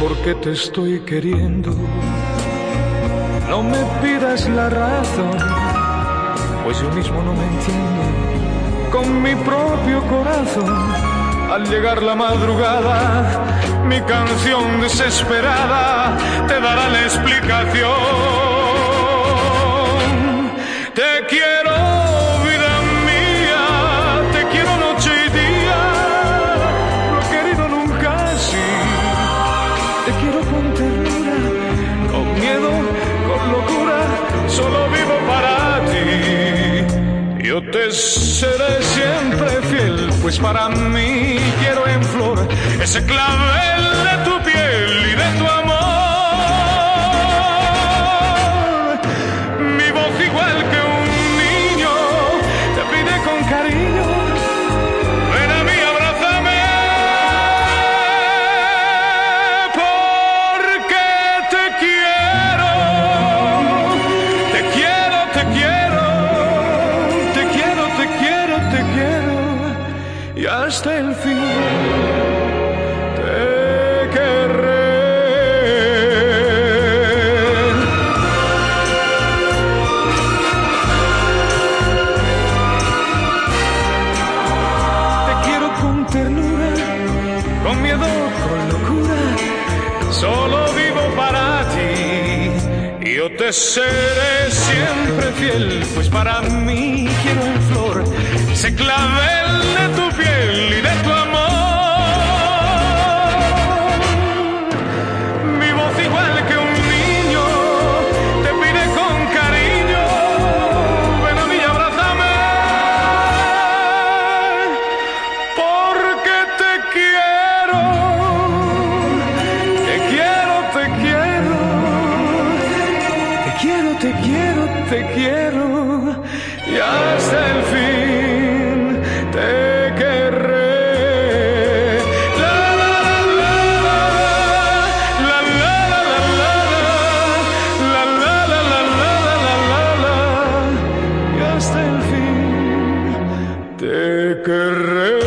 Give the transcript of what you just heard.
por qué te estoy queriendo. No me pidas la razón, pues yo mismo no me entiendo. Con mi propio corazón, al llegar la madrugada, mi canción desesperada te dará la explicación. Te quiero, vida mía, te quiero noche y día, no he querido nunca así. Te quiero con ternura, con miedo, con locura, solo vivo para ti. Yo te seré siempre fiel, pues para mí quiero en flor ese clavel de tu piel y de tu amor. Mi voz igual que un niño te pide con cariño, ven a mí, abrázame, porque te quiero, te quiero, te quiero. Te quiero y hasta el fin te querré. Te quiero con ternura, con miedo, con locura, solo vivo para ti. Yo te seré siempre fiel, pues para mí quiero en flor ese clavel de tu piel y de tu amor. Mi voz igual que un niño te pide con cariño, ven a mí y abrázame, porque te quiero, te quiero, te quiero, te quiero, te quiero, te quiero y hasta el fin te querré. La la la la la la la la la la y hasta el fin te querré.